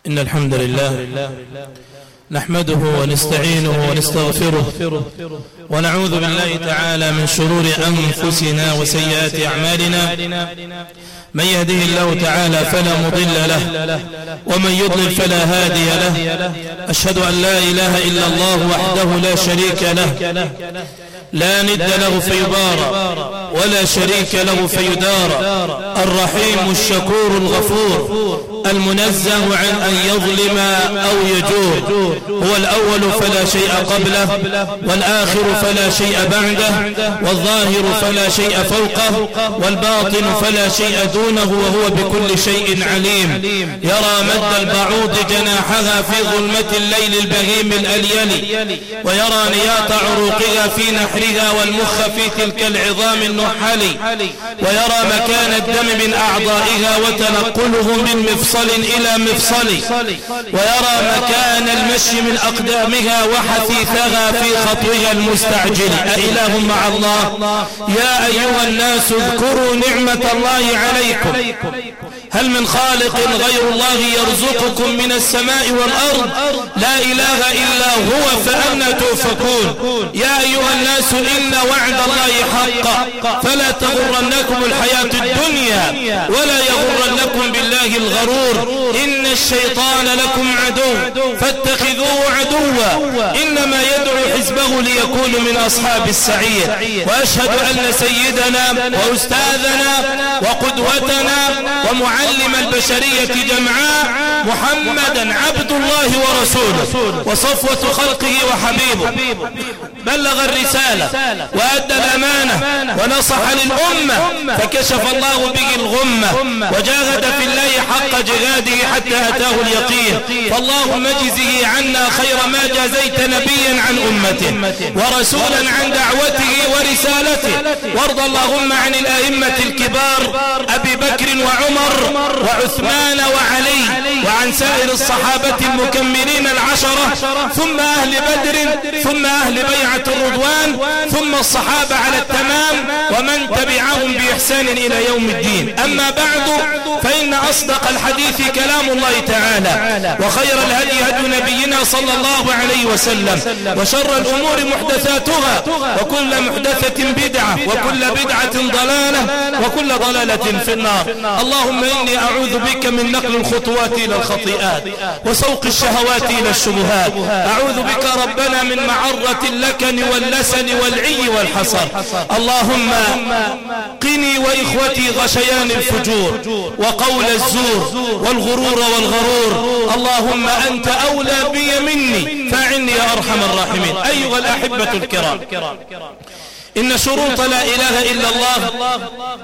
إن الحمد لله نحمده ونستعينه ونستغفره ونعوذ بالله تعالى من شرور أنفسنا وسيئات أعمالنا. من يهده الله تعالى فلا مضل له ومن يضلل فلا هادي له. أشهد أن لا إله إلا الله وحده لا شريك له لا ند له فيبارى ولا شريك له فيدارى. الرحيم الشكور الغفور المنزه عن أن يظلم أو يجور. هو الأول فلا شيء قبله والآخر فلا شيء بعده والظاهر فلا شيء فوقه والباطن فلا شيء دونه وهو بكل شيء عليم. يرى مد البعوض جناحها في ظلمة الليل البهيم الأليل ويرى نياط عروقها في نحرها والمخ في تلك العظام النحل ويرى مكان الدم من أعضائها وتنقله من مفصل إلى مفصل ويرى مكان المشي من أقدامها وحثيثها في خطوها المستعجل. أإله مع الله؟ يا أيها الناس اذكروا نعمة الله عليكم هل من خالق غير الله يرزقكم من السماء والأرض؟ لا إله إلا هو فأنا تؤفكون. يا أيها الناس إن وعد الله حق فلا تغرنكم الحياة الدنيا ولا يغرنكم بالله الغرور. إن الشيطان لكم عدو فاتخذوه عدوا إنما يدعو حزبه ليكونوا من أصحاب السعير. وأشهد أن سيدنا وأستاذنا وقدوتنا ومعلم البشرية جمعاء محمدا عبد الله ورسوله وصفوة خلقه وحبيبه بلغ الرسالة وأدى الأمانة ونصح للأمة فكشف الله به الغمة وجاهد في الله حق جهاده حتى أتاه اليقين. فاللهم اجزه عنا خير ما جازيت نبيا عن أمته ورسولا عن دعوته ورسالته. وارض اللهم عن الأئمة الكبار أبي بكر وعمر وعثمان وعلي وعن سائر الصحابة المكملين العشرة ثم أهل بدر ثم أهل بيعة الرضوان ثم الصحابة على التمام ومن تبعهم بإحسان إلى يوم الدين. أما بعد فإن أصدق الحديث كلام الله تعالى وخير الهدي هدي نبينا صلى الله عليه وسلم وشر الأمور محدثاتها وكل محدثة بدعة وكل بدعة ضلالة وكل ضلالة في النار. اللهم إني أعوذ بك من نقل الخطوات إلى الخطيئات وسوق الشهوات إلى الشبهات. أعوذ بك ربنا من معرة اللكن واللسن والعي والحصر. اللهم قني وإخوتي غشيان الفجور وقول الزور والغرور والغرور. اللهم أنت أولى بي مني فاعني يا أرحم الراحمين. أيها الأحبة الكرام، إن شروط لا إله إلا الله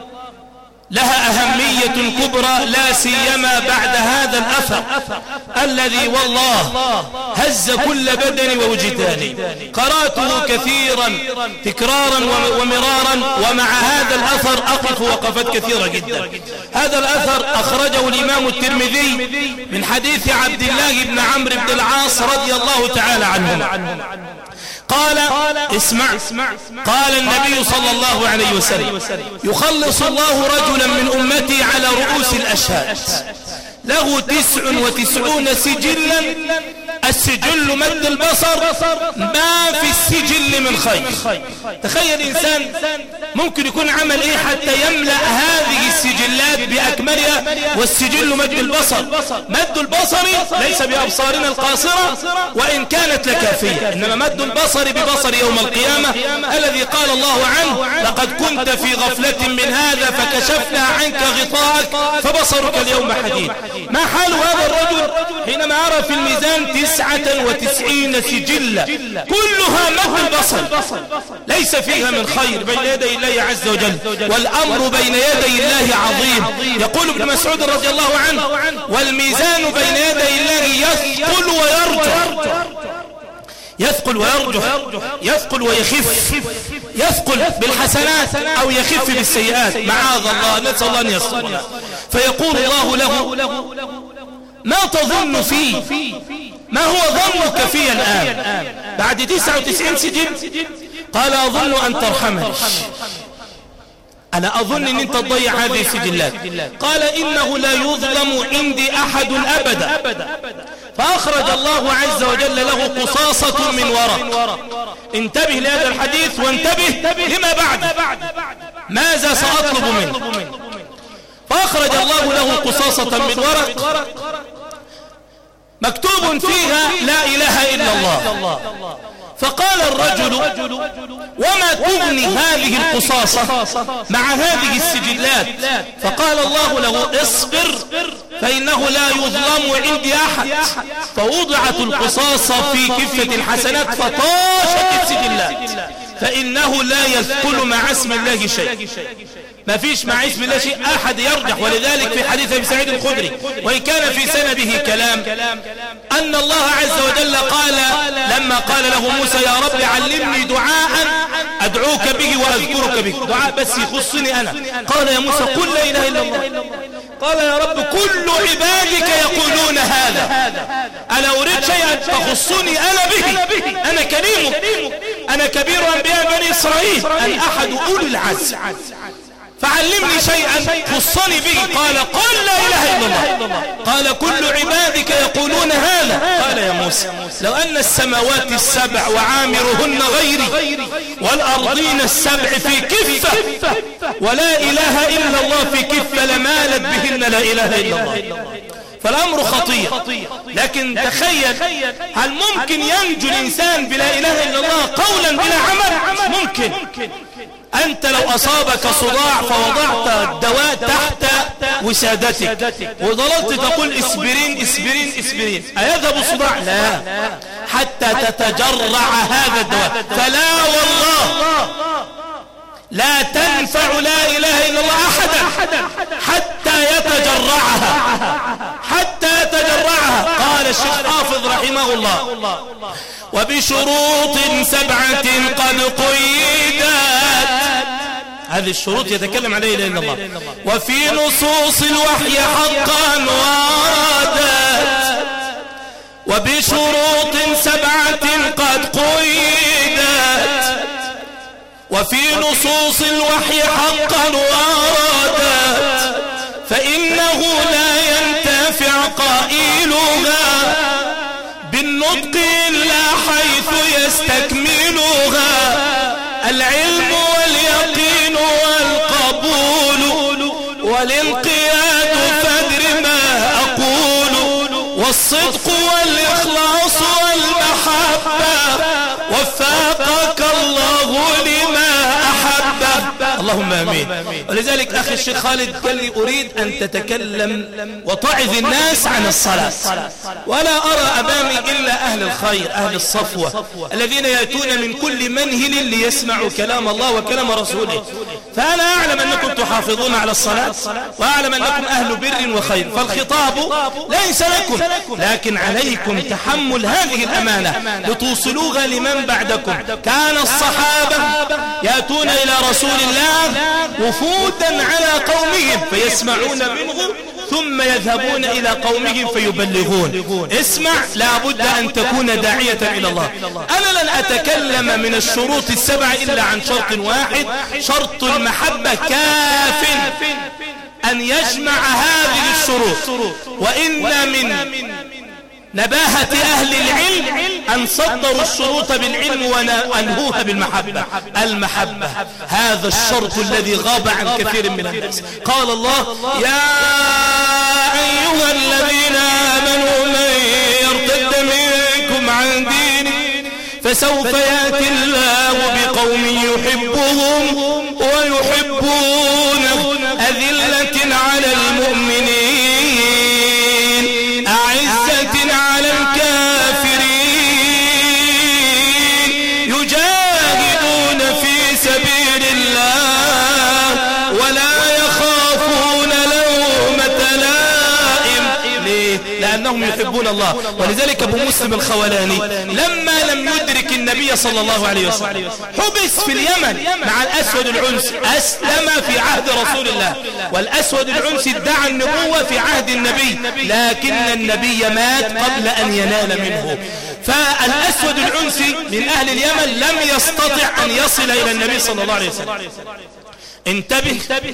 لها أهمية كبرى لا سيما بعد هذا الأثر الذي والله هز كل بدني ووجداني. قرأته كثيرا تكرارا ومرارا ومع هذا الأثر أقف وقفات كثيرة جدا. هذا الأثر أخرجه الإمام الترمذي من حديث عبد الله بن عمرو بن العاص رضي الله تعالى عنه قال اسمع قال النبي صلى الله عليه وسلم يخلص الله رجلا من أمتي على رؤوس الأشهاد له 99 سجلا. السجل مد البصر ما في السجل من خير. تخيل إنسان ممكن يكون عمل إيه حتى يملأ هذه السجلات بأكملها والسجل مد البصر. مد البصر ليس بأبصارنا القاصرة وإن كانت لكافية، إنما مد البصر ببصر يوم القيامة الذي قال الله عنه لقد كنت في غفلة من هذا فكشفنا عنك غطاءك فبصرك اليوم حديد. ما حال هذا الرجل حينما أرى في الميزان 99 سجلة كلها مد البصر ليس فيها من خير بين يدي الله عز وجل والأمر بين يدي الله عظيم. يقول ابن مسعود رضي الله عنه والميزان بين يدي الله يثقل ويرجح. يثقل ويرجح، يثقل ويخف، يثقل بالحسنات أو يخف بالسيئات معاذ الله، نسأل الله أن يصلنا. فيقول الله له ما تظن فيه؟ ما هو ظنك فيه الآن بعد 99 سجن؟ قال أظن أن ترحمني. أنا أظن أن أنت تضيع هذه السجلات. قال إنه لا يظلم عندي أحد أبدا فأخرج الله عز وجل له قصاصة من ورق. انتبه لهذا الحديث وانتبه لما بعد، ماذا سأطلب منه. فأخرج الله له قصاصة من ورق مكتوب فيها لا إله إلا الله. فقال الرجل: وما تغني هذه القصاصة مع هذه السجلات؟ فقال الله له: اصبر فإنه لا يظلم عندي أحد. فوضعت القصاصة في كفة الحسنات فطاشت السجلات، فإنه لا يذكر مع اسم الله شيء. ما فيش مع اسم الله شيء أحد يرجح. ولذلك في حديث أبي سعيد الخدري وإن كان في سنده كلام أن الله عز وجل قال لما قال له موسى: يا رب علمني دعاء أدعوك به وأذكرك به، دعاء بس يخصني أنا. قال يا موسى: قل لا إله إلا الله. قال يا رب: كل عبادك يقولون هذا، أنا أريد شيئا تخصني أنا به، أنا كريمك، أنا كبير أنبياء بني إسرائيل، الأحد أولي العزم، فعلمني شيئا خصني به. قال: قل لا إله إلا الله. قال: كل عبادك يقولون هذا. قال يا موسى: لو أن السماوات السبع وعامرهن غيري والأرضين السبع في كفة ولا إله إلا الله في كفة لمالت بهن لا إله إلا الله. فالأمر خطير. لكن تخيل، هل ممكن ينجو الإنسان بلا إله إلا الله قولا بلا عمل؟ ممكن. أنت لو أصابك صداع فوضعت الدواء تحت وسادتك وظلت تقول اسبرين اسبرين اسبرين، أيذهب الصداع؟ لا، حتى تتجرع هذا الدواء. فلا والله لا تنفع لا إله إلا الله أحدا حتى يتجرعها، حتى يتجرعها. قال الشيخ حافظ رحمه الله: وبشروط 7 قد قيدت. هذه الشروط يتكلم عليها لا إله إلا الله. وفي نصوص الوحي حقا وردت. وبشروط 7 قد قيدت. وفي نصوص الوحي حقا وردت. فإنه لا ينتفع قائلها بالنطق إلا حيث يستكملها العلم واليقين والقبول والانقياد. فادر ما أقول والصدق والإخلاص والمحبة وفقك الله لما أحبه. اللهم آمين. ولذلك أخي الشيخ خالد قال لي: أريد أن تتكلم وتعظ الناس عن الصلاة، ولا أرى أمامي إلا أهل الخير، أهل الصفوة، الذين يأتون من كل منهل ليسمعوا كلام الله وكلام رسوله. فأنا أعلم أنكم تحافظون على الصلاة، وأعلم أنكم أهل بر وخير، فالخطاب ليس لكم، لكن عليكم تحمل هذه الأمانة لتوصلوها لمن بعدكم. كان الصحابة يأتون إلى رسول الله وفودا على قومهم فيسمعون منه ثم يذهبون إلى قومهم فيبلغون. اسمع، لا بد أن تكون داعية إلى الله. أنا لن أتكلم من الشروط 7 إلا عن شرط واحد، شرط المحبة كاف أن يجمع هذه الشروط. وإن من نباهة أهل العلم أن صدروا الشروط بالعلم وأنهوها بالمحبة. المحبة هذا الشرط الذي غاب عن كثير من الناس. قال الله: يا أيها الذين آمنوا من يرتد منكم عن دينه فسوف يأتي الله بقوم يحبهم ويحبونه أذلة على المؤمنين أعزة على الكافرين يجاهدون في سبيل الله ولا يخافون لومة لائم. ليه؟ لأنهم يحبون الله. ولذلك أبو مسلم الخولاني لما لم يدرك النبي صلى الله عليه وسلم حبس في اليمن مع الأسود العنسي، أسلم في عهد رسول الله، والأسود العنسي ادعى النبوة في عهد النبي، لكن النبي مات قبل أن ينال منه. فالأسود العنسي من أهل اليمن لم يستطع أن يصل إلى النبي صلى الله عليه وسلم. انتبه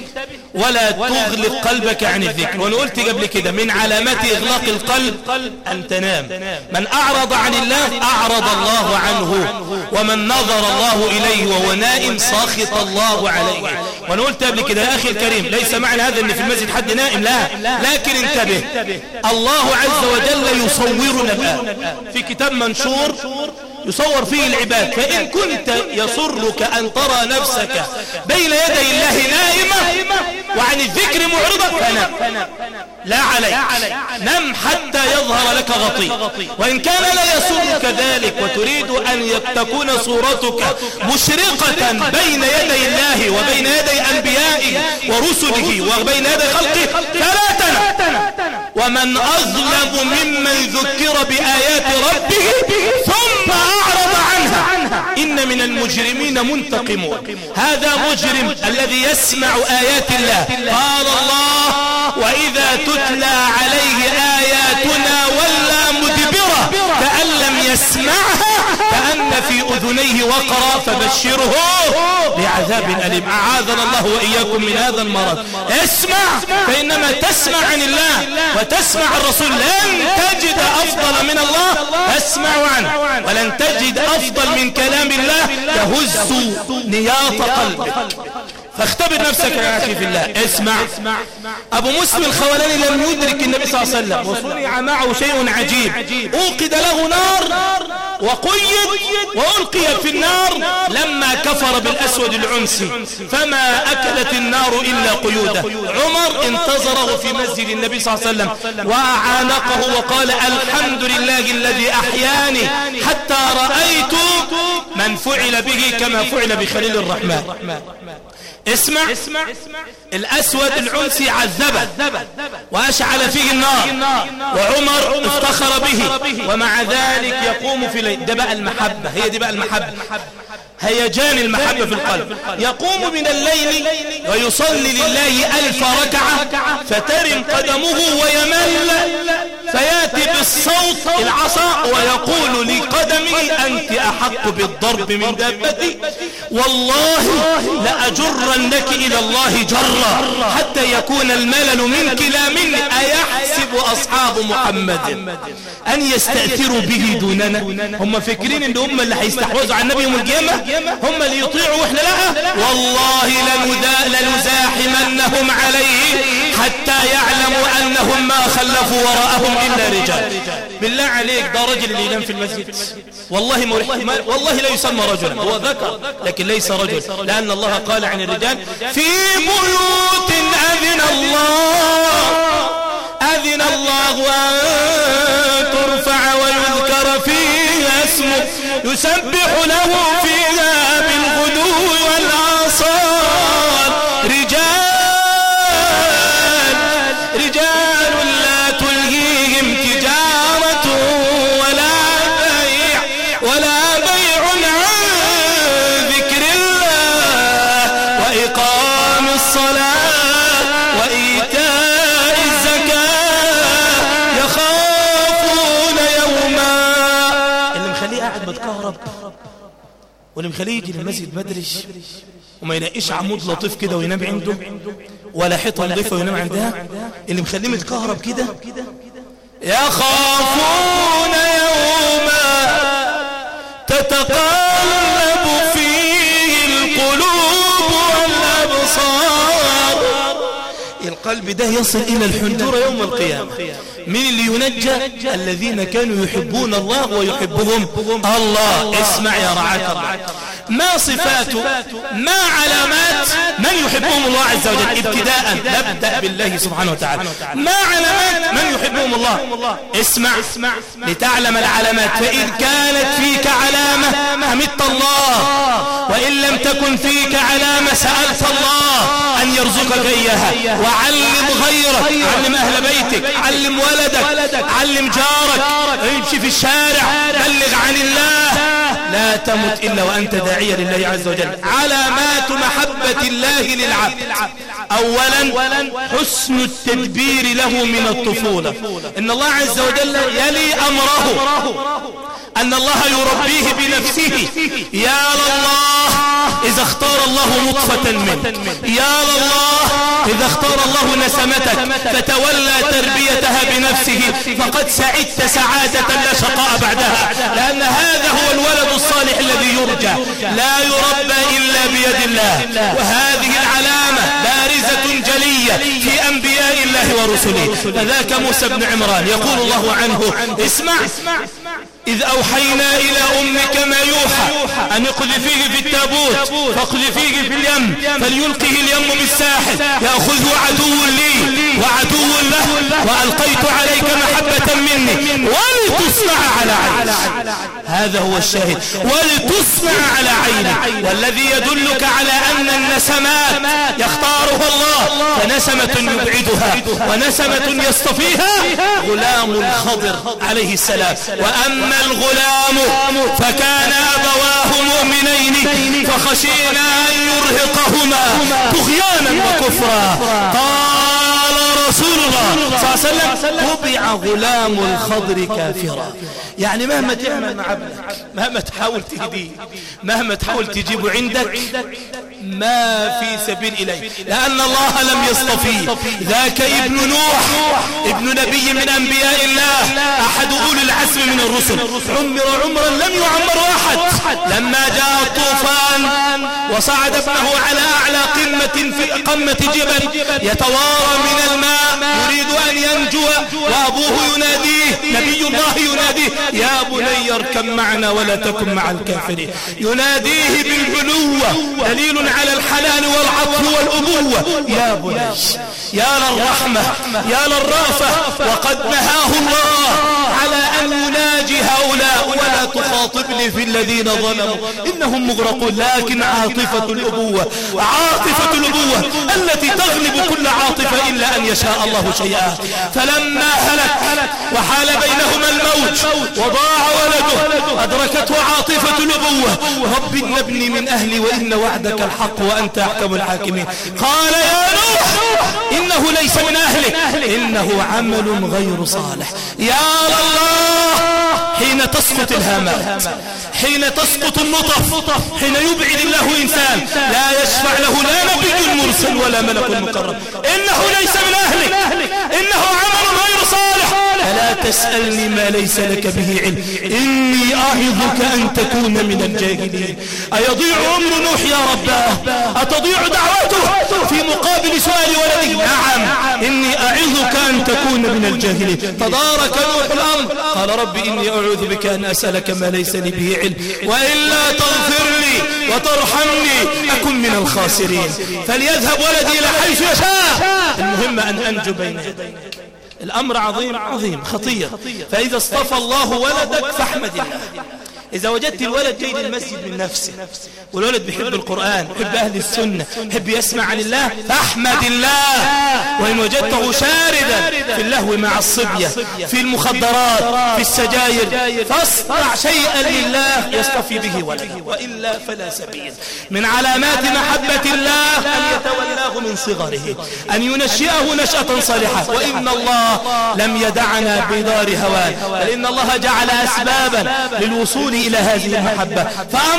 ولا تغلق قلبك عن الذكر. وانا قلت قبل كده من علامات اغلاق القلب ان تنام. من اعرض عن الله اعرض الله عنه، ومن نظر الله اليه وهو نائم سخط الله عليه. وانا قلت قبل كده يا اخي الكريم ليس معنى هذا ان في المسجد حد نائم، لا، لكن انتبه، الله عز وجل يصورنا الان في كتاب منشور يصور فيه العباد. فإن كنت يسرك أن ترى نفسك بين يدي الله نائمة وعن الذكر معرضة فنم، لا عليك، نم حتى يظهر لك غطي. وإن كان لا يسرك ذلك وتريد أن تكون صورتك مشرقة بين يدي الله وبين يدي أنبيائه ورسله وبين يدي خلقه فلا تنم. ومن أظلم ممن ذكر بآيات ربه ثم أعرض عنها إن من المجرمين منتقمون. هذا مجرم الذي يسمع آيات الله. قال الله وإذا تتلى عليه آياتنا ولى مدبرة كأن لم يسمعها كأن في أذنيه وقرا فبشره بعذاب أليم. أعاذنا الله وإياكم من هذا المرض. اسمع، فإنما تسمع عن الله وتسمع الرسول لن تجد أفضل من الله فاسمع عنه، ولن تجد أفضل من كلام الله يهز نياط قلبك. فاختبر نفسك يا أخي في الله. اسمع، أبو مسلم الخولاني لم يدرك النبي صلى الله عليه وسلم وصنع معه شيء عجيب. أوقد له نار وقيد وألقي في النار لما كفر بالأسود العنسي فما أكلت النار إلا قيوده. عمر انتظره في مسجد النبي صلى الله عليه وسلم وأعانقه وقال الحمد لله الذي أحياني حتى رأيت من فعل به كما فعل بخليل الرحمن. اسمع، الأسود العنسي عذبه وأشعل فيه النار وعمر افتخر به، ومع ذلك يقوم في الليل. ده بقى المحبة، هي دي بقى المحبة، هيجان المحبة في القلب. يقوم من الليل ويصلي لله 1000 ركعة فترم قدمه ويمل فيأتي بالصوت العصا ويقول لقدمه أنت أحق بالضرب من دابتي والله لأجرنك إلى الله جرا حتى يكون الملل منك لا مني. أيحسب أصحاب محمد أن يستأثروا به دوننا؟ هم فكرين إن هم اللي هيستحوذوا على النبي يوم القيامة، هم اللي يطيعوا وإحنا لا. والله لنزاحمنهم عليه حتى يعلموا أنهم ما خلفوا وراءهم إلا رجال. بالله عليك، ده رجل اللي ينام في المسجد والله لا يسمى رجلا، هو ذكر لكن ليس رجل، لأن الله قال عن الرجال في بيوت أذن الله أن ترفع ويذكر فيها اسمه يسبح له فيها بالغدو والآصال رجال لا تلهيهم تجارة ولا بيع عن ذكر الله وإقام الصلاة وإيتاء الزكاة يخافون يوما. اللي مخليه قاعد متكهرب واللي مخليه يجي للمسجد بدري وما يلاقيش عمود لطيف كده وينام عنده ولا حيطه نظيفه وينام عندها، اللي مخليه متكهرب كده يخافون يوما تتقلب فيه القلوب والأبصار. القلب ده يصل إلى الحنجرة يوم القيامة. من اللي ينجى؟ الذين كانوا يحبون الله ويحبهم الله. اسمع يا رعاك الله، ما صفات ما علامات من يحبهم الله عز وجل؟ ابتداء نبدأ بالله سبحانه وتعالى. ما علامات من يحبهم الله؟ اسمع لتعلم العلامات. فإن كانت فيك علامة حمدت الله، وإن لم تكن فيك علامة سألت الله أن يرزقك إياها. وعلم غيرك، علم أهل بيتك، علم ولدك، علم جارك، امشي في الشارع بلغ عن الله. لا تمت إلا وأنت داعية لله عز وجل. علامات محبة الله للعبد: أولا حسن التدبير له من الطفولة. إن الله عز وجل يلي أمره أن الله يربيه بنفسه. يا الله إذا اختار الله نطفة منك، يا الله إذا اختار الله نسمتك فتولى تربيتها بنفسه فقد سعدت سعادة لا شقاء بعدها، لأن هذا هو الولد الصالح الذي يرجى، لا يربى إلا بيد الله. وهذه العلامة بارزة جلية في أنبياء الله ورسله. فذاك موسى بن عمران يقول الله عنه: اسمع إذ أوحينا إلى أمك ما يوحى أن اقذفيه في التابوت فاقذفيه في اليم فليلقه اليم بالساحل يأخذه عدو لي وعدو له وألقيت عليك محبة مني ولتصنع على عيني. هذا هو الشاهد، ولتصنع على عيني. والذي يدلك على أن النسمات يختارها الله، فنسمة يبعدها ونسمة يصطفيها غلام الخضر عليه السلام. وأما الغلام فكان أبواه مؤمنين فخشينا أن يرهقهما طغيانا وكفرا. قال رسول الله صلى الله عليه وسلم: طبع غلام الخضر كافرا. يعني مهما تعمل مع ابنك، مهما تحاول تهديه، مهما تحاول تجيبه عندك، ما في سبيل إليه، لأن الله لم يصطفيه. ذاك ابن نوح ابن نبي من أنبياء الله، أحد أولي العزم من الرسل، عمر عمرا لم يعمر أحد. لما جاء الطوفان وصعد ابنه على أعلى قمة جبل يتوارى من الماء يريد أن ينجو، وأبوه يناديه، نبي الله يناديه: يا بني اركب معنا ولا تكن مع الكافرين. يناديه بالبنوة، دليل على الحنان والعطف والأبوة. يا بني، يا للرحمة، يا للرأفة. وقد نهاه الله على أن يناجي هؤلاء: ولا تخاطبني في الذين ظلموا إنهم مغرقون. لكن عاطفة الأبوة، عاطفة الأبوة التي تغلب كل عاطفة إلا أن يشاء الله شيئا. فلما هلك وحال بينهما الموت وضاع ولده أدركته عاطفة الأبوة: رب ابني من أهلي وإن وعدك الحق وأنت أحكم الحاكمين. قال: يا نوح إنه ليس من أهلك إنه عمل غير صالح. يا الله، حين تسقط الهامات، حين تسقط النطف، حين يبعد الله إنسان لا يشفع له لا نبي مرسل ولا ملك مقرب، إنه ليس من أهلك إنه عمل غير صالح. فلا تسألني ما ليس لك به علم إني أعظك أن تكون من الجاهلين. أيضيع أمر نوح يا رباه؟ أتضيع دعوته في مقابل سؤال ولده؟ نعم، إني أعظك أن تكون من الجاهلين. تدارك نوح الأمر، قال: رب إني أعوذ بك أن أسألك ما ليس لي به علم وإلا تغفر لي وترحمني أكن من الخاسرين. فليذهب ولدي إلى حيث يشاء، المهم أن أنجو بين يديك. الأمر عظيم عظيم خطير. فإذا اصطفى الله ولدك فاحمد الله. إذا وجدت الولد جاي للمسجد من نفسه، والولد بيحب القرآن، بيحب أهل السنة، بيحب يسمع عن الله، فاحمد الله. وإن وجدته شاردا في اللهو مع الصبية، في المخدرات، في السجاير، فاصنع شيئا لله يصطفي به ولده، وإلا فلا سبيل. من علامات محبة الله أن يتولاه من صغره، أن ينشئه نشأة صالحة. وإن الله لم يدعنا بدار هوان، بل إن الله جعل أسبابا للوصول إلى هذه المحبة.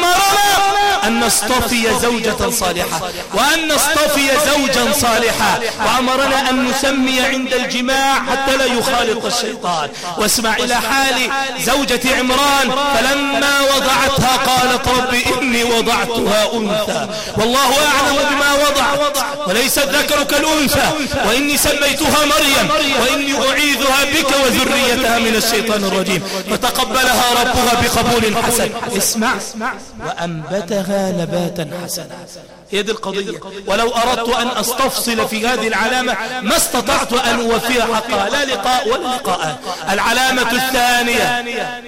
فأمرنا أن نصطفي زوجة صالحة وأن نصطفي زوجا صالحا، وأمرنا أن نسمي عند الجماع حتى لا يخالط الشيطان. واسمع إلى حال زوجة عمران، فلما وضعتها قالت: رب إني وضعتها أنثى والله أعلم بما وضعت وليس الذكر كالأنثى وإني سميتها مريم وإني أعيذها بك وذريتها من الشيطان الرجيم. فتقبلها ربها بقبول حسن. اسمع: وأنبتها نباتا حسنا. هي دي القضية. ولو أردت أن أستفصل في هذه العلامة ما استطعت أن أوفيها حقها، لا لقاء ولا لقاء. العلامة الثانية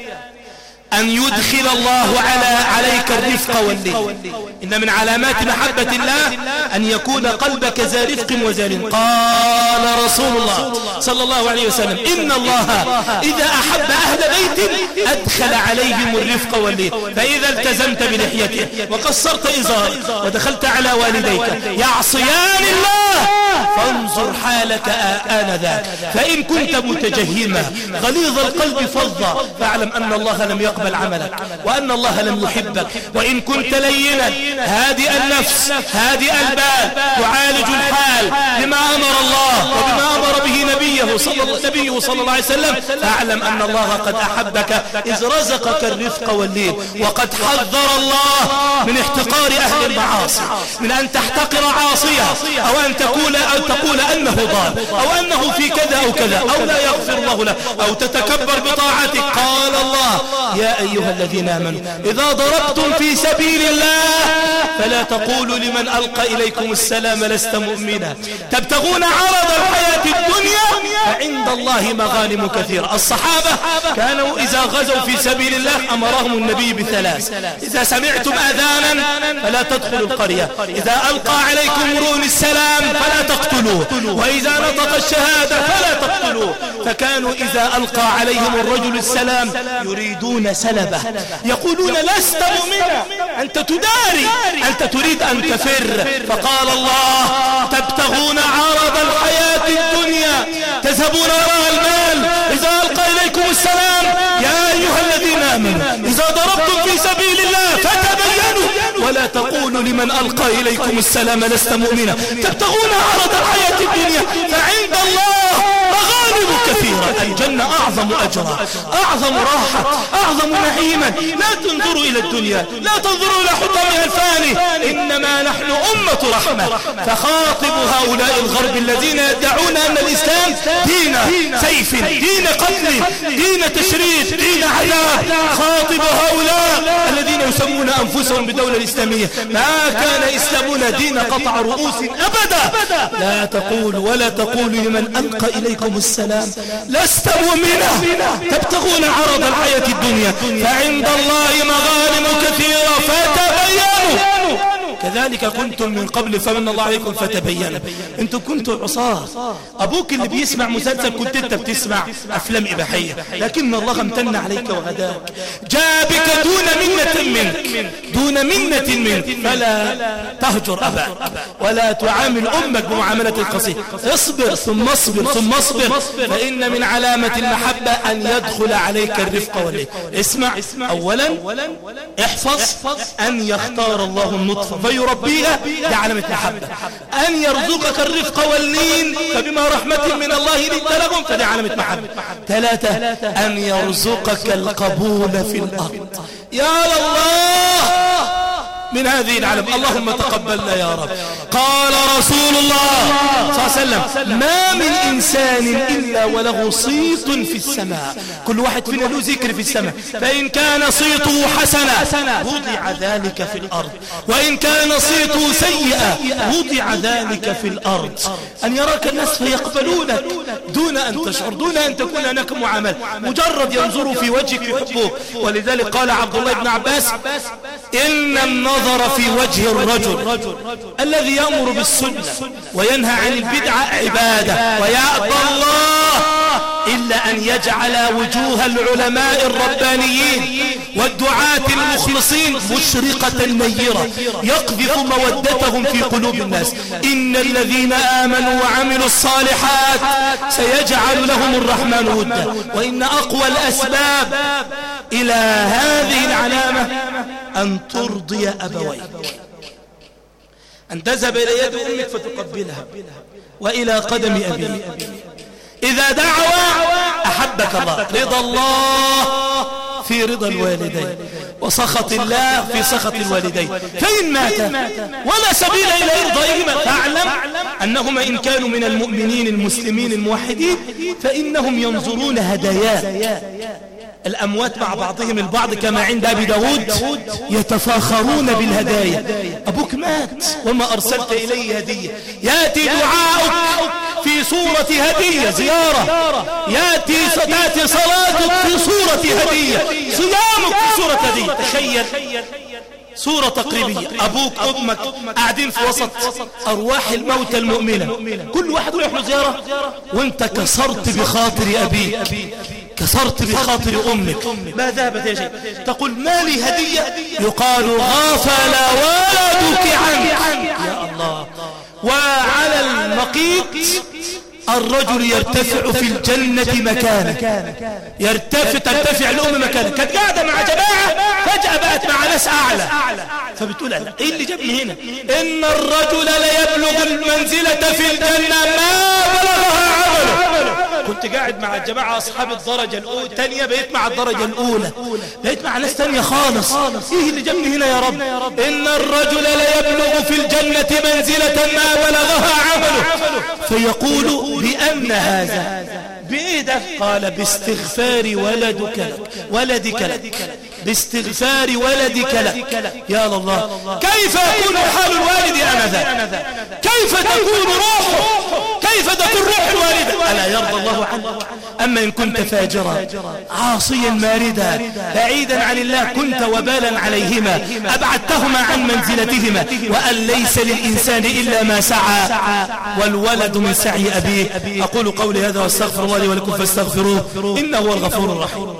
أن يدخل الله عليك الرفق واللين. إن من علامات محبة الله أن يكون قلبك ذا رفق وذا لين. قال رسول الله صلى الله عليه وسلم: إن الله إذا أحب أهل بيت أدخل عليهم الرفق واللين. فإذا التزمت بلحيته وقصرت إزارك ودخلت على والديك يعصيان الله فانظر حالك آنذاك. فإن كنت متجهما غليظ القلب فظا فاعلم أن الله لم يقبل عملك وأن الله لم يحبك. وإن كنت لينا هادئ النفس هادئ البال تعالج الحال بما أمر الله وبما أمر به نبيه صلى الله عليه وسلم فاعلم أن الله قد أحبك إذ رزقك الرفق واللين. وقد حذر الله من احتقار أهل المعاصي، من أن تحتقر عاصيها أو أن تقول أنه ضال أو أنه في كذا أو كذا أو لا يغفر الله له أو تتكبر بطاعتك. قال الله يا أيها الذين آمنوا إذا ضربتم في سبيل الله فلا تقولوا لمن ألقى إليكم السلام لست مؤمنا تبتغون عرض الحياة الدنيا فعند الله مغانم كثيرة. الصحابة كانوا إذا غزوا في سبيل الله أمرهم النبي بثلاث: إذا سمعتم أذانا فلا تدخلوا القرية، إذا ألقى عليكم امرؤ السلام فلا تقتلوه، وإذا نطق الشهادة فلا تقتلوه. فكانوا إذا ألقى عليهم الرجل السلام يريدون سلبه، يقولون لست مؤمنا أنت تداري أنت تريد أن تفر. فقال الله تبتغون عرض الحياة الدنيا تذهبون وراء المال، إذا ألقى إليكم السلام يا أيها الذين آمنوا إذا ضربتم في سبيل الله فتبينوا ولا تقولوا لمن ألقى إليكم السلام لست مؤمنا تبتغون عرض الحياة الدنيا فعند الله مغانم كثيرة. الجنة أعظم أجرا أعظم راحة أعظم نعيما. لا تنظروا إلى الدنيا، لا تنظروا إلى حطامها الفاني، إنما نحن أمة رحمة. فخاطب هؤلاء الغرب الذين يدعون أن الإسلام دين سيف دين قتل دين تشريد دين عذاب. خاطب هؤلاء الذين يسمون أنفسهم بدولة الإسلامية ما كان إسلامنا دين قطع رؤوس أبدا. لا تقول ولا تقول لمن ألقى إليكم السلام لست مؤمنا تبتغون عرض الحياة الدنيا فعند الله مغانم كثيرة فتبينوا كذلك كنتم من قبل فمن الله عليكم فتبينوا. انتم كنتم عصاة. ابوك اللي بيسمع مسلسل كنت انت بتسمع افلام اباحية، لكن الله امتن عليك وهداك جاء بك دون منة منك فلا تهجر اباك ولا تعامل امك بمعاملة القصير. اصبر ثم اصبر فان من علامة المحبة ان يدخل عليك الرفق واللين. اسمع اولا احفظ ان يختار الله النطفة فيربيها بعلامة محبة، أن يرزقك الرفق واللين فبما رحمة من الله لنت لهم فدي علامة محبة. ثلاثة أن يرزقك القبول في الأرض. يا الله من هذه العالم اللهم تقبلنا يا رب. قال رسول الله صلى الله عليه وسلم ما من إنسان إلا وله صيت في السماء، كل واحد فينا له ذكر في السماء، فإن كان صيته حسنا وضع ذلك في الأرض وإن كان صيته سيئا وضع ذلك في الأرض. أن يراك الناس فيقبلونك دون أن تشعر دون أن تكون هناك معاملة، مجرد ينظروا في وجهك يحبوك. ولذلك قال عبد الله بن عباس إن النظر في وجه الرجل الذي يأمر بالسنة وينهى عن البدعة عبادة ويأبى الله إلا أن يجعل وجوه العلماء الربانيين والدعاة المخلصين مشرقة نيرة يقذف مودتهم في قلوب الناس. إن الذين آمنوا وعملوا الصالحات سيجعل لهم الرحمن ودا. وإن أقوى الأسباب إلى هذه العلامة أن ترضي أبويك، أن تذهب إلى يد أمك فتقبلها وإلى قدم أبيك. إذا دعوا أحبك الله، رضا الله في رضا الوالدين وسخط الله في سخط الوالدين. فإن مات ولا سبيل إلى إرضائهما فاعلم أنهما إن كانوا من المؤمنين المسلمين الموحدين فإنهم ينظرون هدايا الأموات مع بعضهم البعض كما عند أبي داود يتفاخرون بالهدايا. أبوك مات وما أرسلت إليه هدية، يأتي دعاؤك في صورة هدية زيارة، تأتي صلاتك في صورة هدية، صيامك في صورة هدية. تخيل صورة تقريبية، أبوك أمك قاعدين في وسط أرواح الموتى المؤمنة، كل واحد يروح له زيارة وانت كسرت بخاطر أبيك، كسرت بخاطر أمك. ما ذهبت يا شيء تقول ما لي هدية، يقال غفل ولدك عنك. يا الله. وعلى النقيض الرجل يرتفع في الجنة مكانه، ترتفع الأم مكانه. كانت قاعدة مع جماعة فجأة بقت مع ناس أعلى، فبتقول لا إيه اللي جابني هنا؟ إن الرجل ليبلغ المنزلة في الجنة ما بلغها عمله. كنت قاعد مع الجماعة أصحاب الدرجة الثانية، بقيت مع الدرجة الأولى، بقيت مع ناس ثانية خالص. إيه اللي جابني هنا يا رب؟ إن الرجل ليبلغ في الجنة منزلة ما بلغها عمله. فيقول بأن هذا بإيه ده؟ قال باستغفار ولدك لك باستغفار ولدك لك. يا الله، كيف يكون حال الوالد آنذاك؟ كيف تكون روحه؟ كيف تكون روح الوالدة؟ ألا يرضى الله عنه؟ أما إن كنت فاجرا عاصيا ماردا بعيدا عن الله كنت وبالا عليهما، أبعدتهما عن منزلتهما، وأن ليس للإنسان إلا ما سعى والولد من سعي أبيه. أقول قولي هذا واستغفر الله لي ولكم فاستغفروه إنه هو الغفور الرحيم.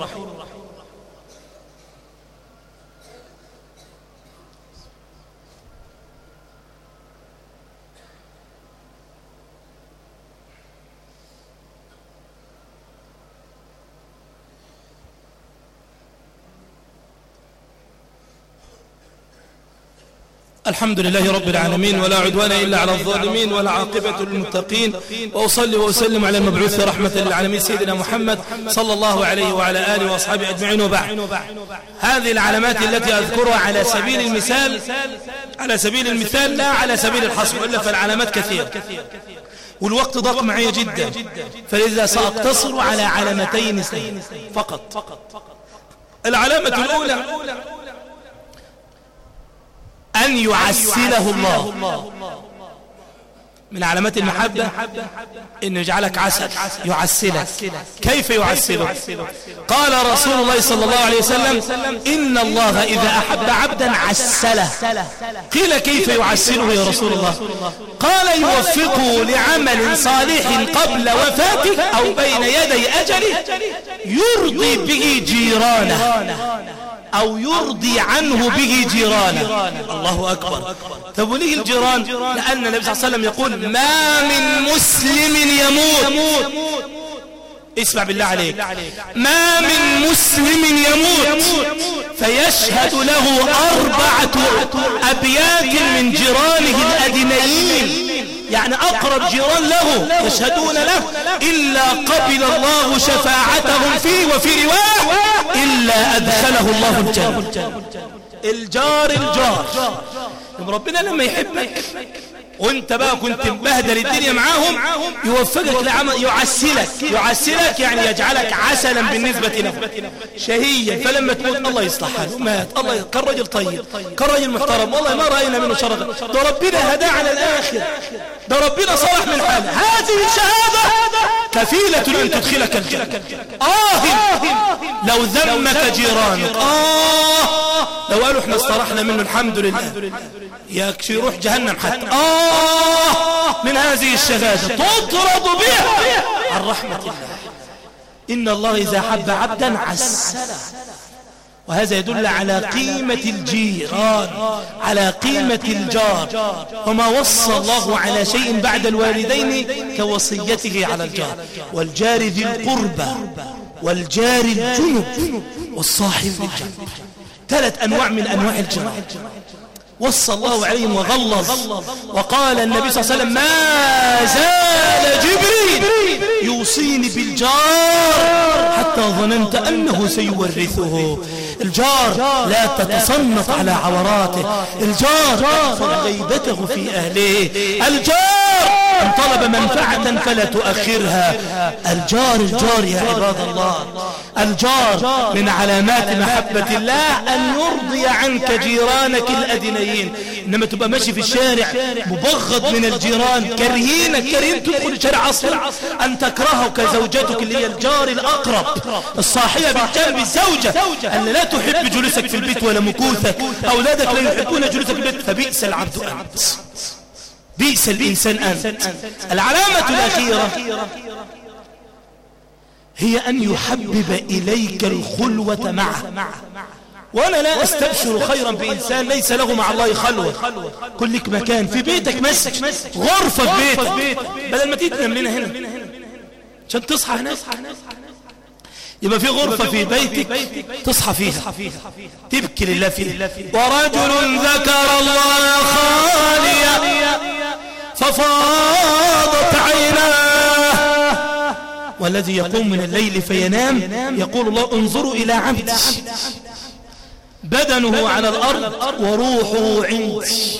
الحمد لله رب العالمين، ولا عدوان إلا على الظالمين، ولا عاقبة للمتقين، وأصلي وأسلم على المبعوث رحمة للعالمين سيدنا محمد صلى الله عليه وعلى آله وأصحابه أجمعين. وبعد، هذه العلامات التي أذكرها على سبيل المثال لا على سبيل الحصر، إلا فالعلامات كثيرة والوقت ضاق معي جدا، فلذا سأقتصر على علامتين فقط. العلامة الأولى أن يعسله الله. من علامات المحبة أن يجعلك عسل، يعسلك. كيف يعسلك؟ قال رسول الله صلى الله عليه وسلم إن الله إذا أحب عبدا عسله. قيل كيف يعسله يا رسول الله؟ قال يوفقه لعمل صالح قبل وفاته أو بين يدي أجله يرضي به جيرانه أو يرضي عنه به جيرانه. الله أكبر. طب وليه الجيران؟ لأن النبي صلى الله عليه وسلم يقول ما من مسلم يموت، اسمع بالله عليك، ما من مسلم يموت فيشهد له 4 أبيات من جيرانه الأدنيين، يعني أقرب جيران له يشهدون له، إلا قبل الله شفاعتهم فيه، وفي رواية إلا أدخله الله الجنة. الجار ربنا لما يحبك وانت بقى كنت مبهدل الدنيا معاهم يوفقك لعمل يعسلك يعني يجعلك عسلا بالنسبة له، شهيا. فلما تموت الله يصلح حاله، مات الله، كان رجل طيب، كان رجل محترم، والله ما رأينا منه شرا، ده ربنا هداه على الآخر، ده ربنا صلح من حاله. هذه الشهادة كفيلة أن تدخلك الجنة. لو ذمك جيرانك، لو قالوا احنا استرحنا منه الحمد لله، يكفي يروح جهنم حتى. من هذه الشهادة تطرد بها عن رحمة الله. إن الله إذا حب عبدا عسله. وهذا يدل على قيمة الجيران، على قيمة الجار، وما وصى الله على شيء بعد الوالدين كوصيته على الجار. والجار ذي القربى والجار الجنب والصاحب بالجنب. 3 أنواع من أنواع الجيران وصى الله عليهم وغلظ. وقال النبي صلى الله عليه وسلم ما زال جبريل يوصيني بالجار حتى ظننت أنه سيورثه. الجار لا تتصنف على عوراته، الجار تحفظ غيبته في أهله، الجار إن طلب منفعة فلا تؤخرها. الجار يا عباد الله، الجار من علامات محبة الله أن يرضي عنك جيرانك الأدنيين. إنما تبقى ماشي في الشارع مبغض من الجيران، كرهين تدخل الشارع أصلا، أن تكرهه كزوجتك اللي هي الجار الأقرب، الصاحية بالجنب، الزوجة اللي لا تحب جلوسك في البيت ولا مكوثك، أولادك لا يحبون جلوسك في البيت، فبئس العبد أنت، بئس الإنسان أنت. العلامة الأخيرة هي أن يحبب إليك الخلوة معه. وأنا لا أستبشر خيرا بإنسان ليس له مع الله خلوة. كل لك مكان في بيتك، مسجد، غرفة في بيتك، بدل ما تنام لنا هنا عشان تصحى هناك، يبقى في غرفة في بيتك تصحى فيها تبكي لله فيها. ورجل ذكر الله خاليا ففاضت عيناه، والذي يقوم من الليل فينام يقول الله انظروا إلى عبدي بدنه على الأرض وروحه عندي،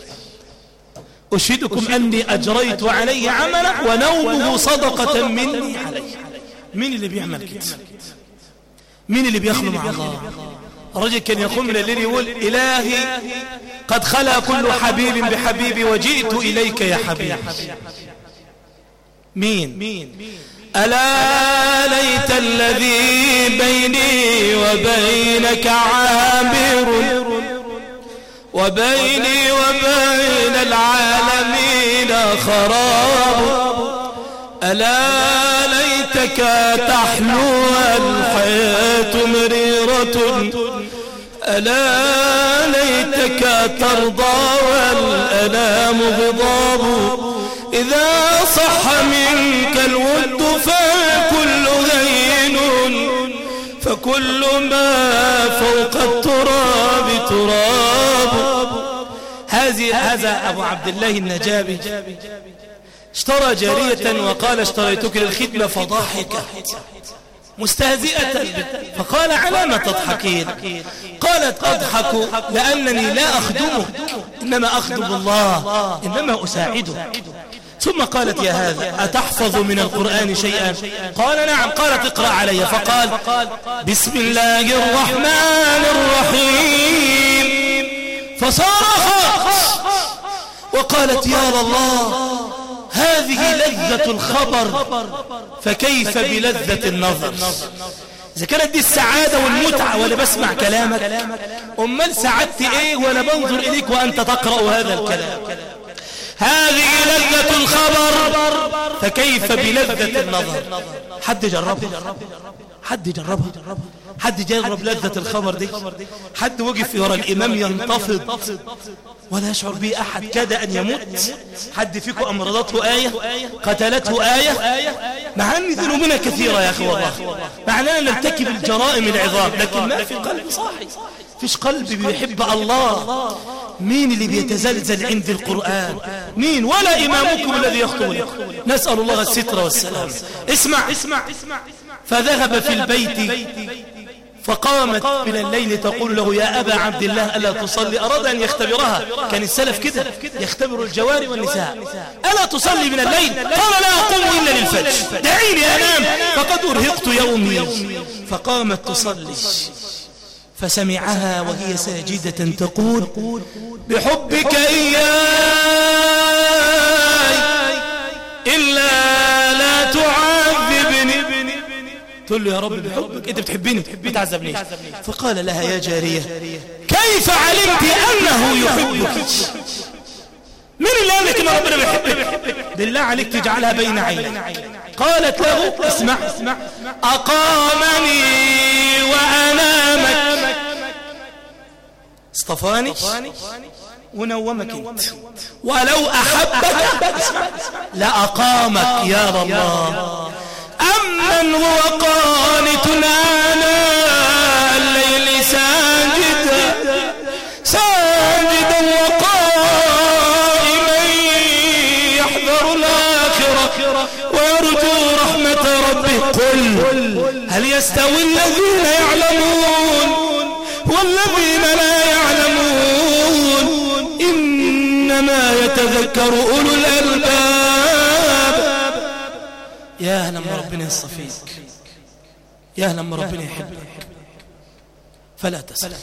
أشهدكم أني أجريت عليه عملا ونومه صدقة مني عليه. مين اللي بيعمل كده؟ مين اللي بيخلو مع الله؟ الرجل كان يقوم من الليل يقول إلهي قد خلا كل حبيب بحبيبي وجئت إليك يا حبيبي. مين؟ ألا ليت الذي بيني وبينك عابر وبيني وبين العالمين خراب، ألا ليتك تحلو الحياة مريرة، ألا ليتك ترضى والألام غضاب، إذا صح منك الود فكل هين فكل ما فوق التراب تراب. هذا أبو عبد الله النجابي اشترى جارية وقال اشتريتك للخدمة فضحكت مستهزئة، فقال على ما تضحكين؟ قالت أضحك لأنني لا أخدمه إنما أخدم الله، إنما أساعده. ثم قالت يا هذا أتحفظ من القرآن شيئا؟ قال نعم. قالت اقرأ علي، فقال بسم الله الرحمن الرحيم، فصرخت وقالت يا الله هذه لذة الخبر فكيف بلذة النظر؟ إذا كانت دي السعادة والمتعة وأنا بسمع كلامك، أمال سعدت إيه وأنا بنظر إليك وأنت تقرأ هذا الكلام؟ هذه لذة الخبر فكيف بلذة النظر؟ حد جربها؟ حد جرب لذة الخبر دي؟ حد وقف يرى الإمام ينتفض ولا يشعر به أحد كاد أن يموت؟ حد فيكم أمرضته آية قتلته آية؟ مع أن ذنوبنا كثيرة يا أخي والله، مع أننا نرتكب الجرائم العظام، لكن ما في قلب صاحي، فيش قلب بيحب الله. مين اللي بيتزلزل عند القرآن؟ مين؟ ولا إمامكم الذي يخطب لكم. نسأل الله الستر والسلام. اسمع. فذهب في البيت فقامت من الليل تقول له يا أبا عبد الله ألا تصلي؟ أراد أن يختبرها، كان السلف كده يختبر الجواري والنساء. ألا تصلي من الليل؟ قال لا أقوم إلا للفجر، دعيني أنام فقد أرهقت يومي. فقامت تصلي فسمعها وهي ساجدة تقول بحبك إياي إلا لا تعذبني. تقول له يا رب بحبك أنت بتحبني ما تعذبنيش. فقال لها يا جارية كيف علمت أنه يحبك؟ من اللي قال لك إن ربنا بيحبك؟ بالله عليك تجعلها بين عينيك. قالت له اسمع أقامني وأنامك، اصطفاني ونومك انت، ولو أحبك لأقامك يا الله. أمن هو قانت آناء الليل ساجدا وقائما يحذر الآخرة ويرجو رحمة ربه. قل هل يستوي الذين يعلمون والذين لا يعلمون؟ إنما يتذكر أولو الألباب. يا أهلا ما ربنا يصفيك، يا أهلا ما ربنا يحبك. فلا تسأل،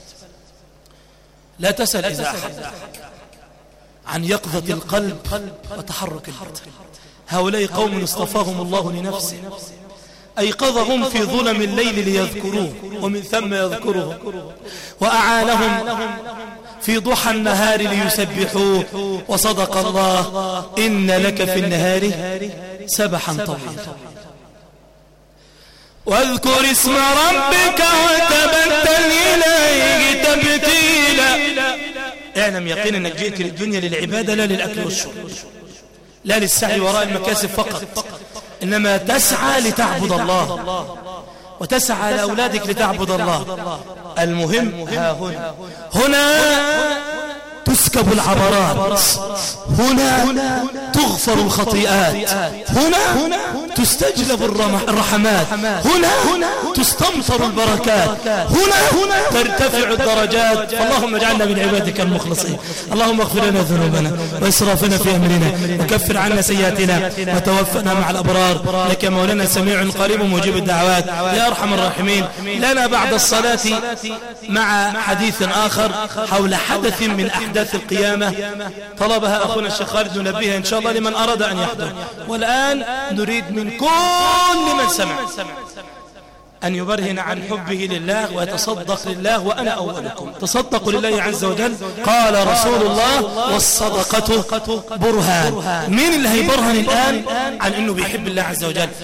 لا تسأل إذا أحبك عن يقظة القلب وتحرك البدن. هؤلاء قوم اصطفاهم الله لنفسه، أيقظهم في ظلم الليل ليذكروه ومن ثم يذكروه، وأعانهم في ضحى النهار ليسبحوه. وصدق الله إن لك في النهار سبحا طويلا. واذكر اسم ربك وتبتل إليه تبتيلا. اعلم يقين أنك جئت للدنيا للعبادة لا للأكل والشرب، لا للسعي وراء المكاسب فقط، إنما تسعى لتعبد الله وتسعى لأولادك لتعبد الله. المهم ها هنا تسكب العبرات، هنا تغفر الخطيئات، هنا تستجلب الرحمات، هنا تستمطر البركات، هنا ترتفع الدرجات. فاللهم اجعلنا من عبادك المخلصين. اللهم اغفر لنا ذنوبنا وإسرافنا في أمرنا وكفر عنا سيئاتنا وتوفنا مع الأبرار، لك مولانا سميع قريب مجيب الدعوات يا أرحم الراحمين. لنا بعد الصلاة مع حديث آخر حول حدث من أحداث القيامة طلبها أخونا الشيخ خالد ننبهها إن شاء الله لمن أراد أن يحضر. والآن نريد من كل من سمع أن يبرهن عن حبه لله ويتصدق لله، وأنا أولكم. تصدقوا لله عز وجل، قال رسول الله والصدقة برهان. مين اللي هيبرهن الآن عن أنه بيحب الله عز وجل؟